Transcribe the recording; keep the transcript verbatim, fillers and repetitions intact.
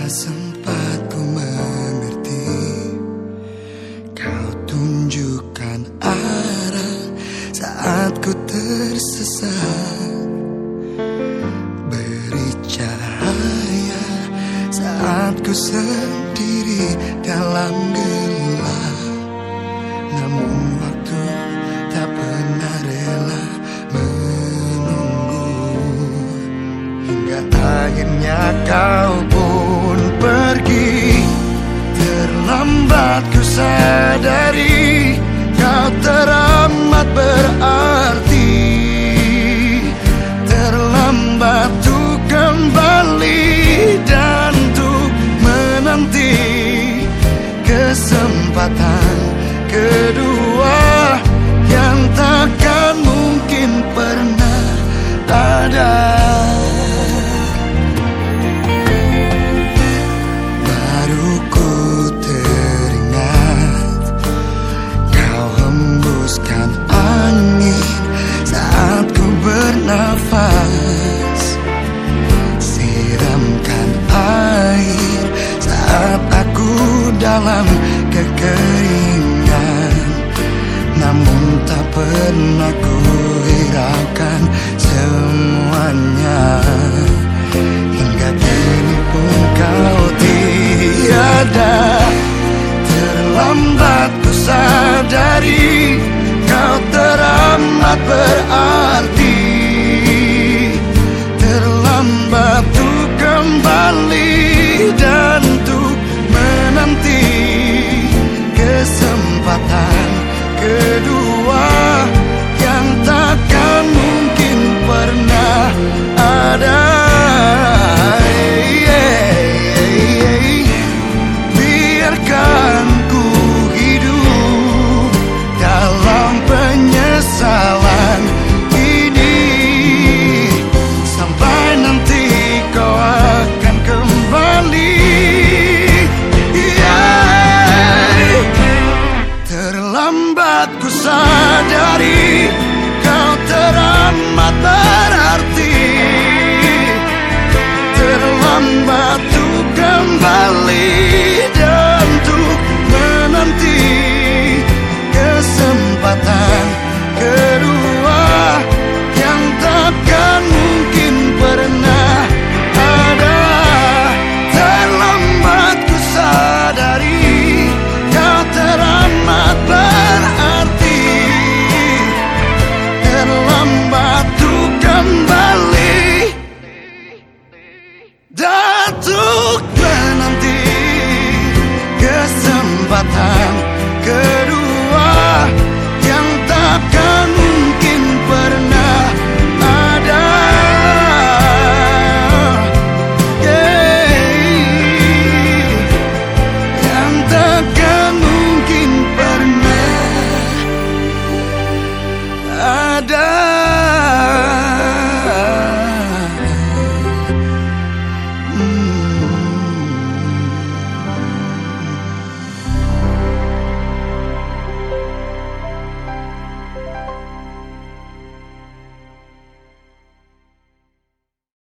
sempat ku mengerti, kau tunjukkan arah saat ku tersesat, beri cahaya saat ku sendiri dalam gelap. Namun waktu tak pernah rela menunggu, hingga akhirnya kau pun pergi. Terlambat ku sadari kau teramat berarti. Terlambat untuk kembali dan untuk menanti kesempatan kedua yang takkan mungkin pernah ada. Baru ku teringat kau hembuskan angin saat ku bernafas, siramkan air saat aku dalam kekeringan. Namun tak pernah ku hiraukan semuanya, hingga kini pun kau tiada. Terlambat ku sadari kau teramat berarti.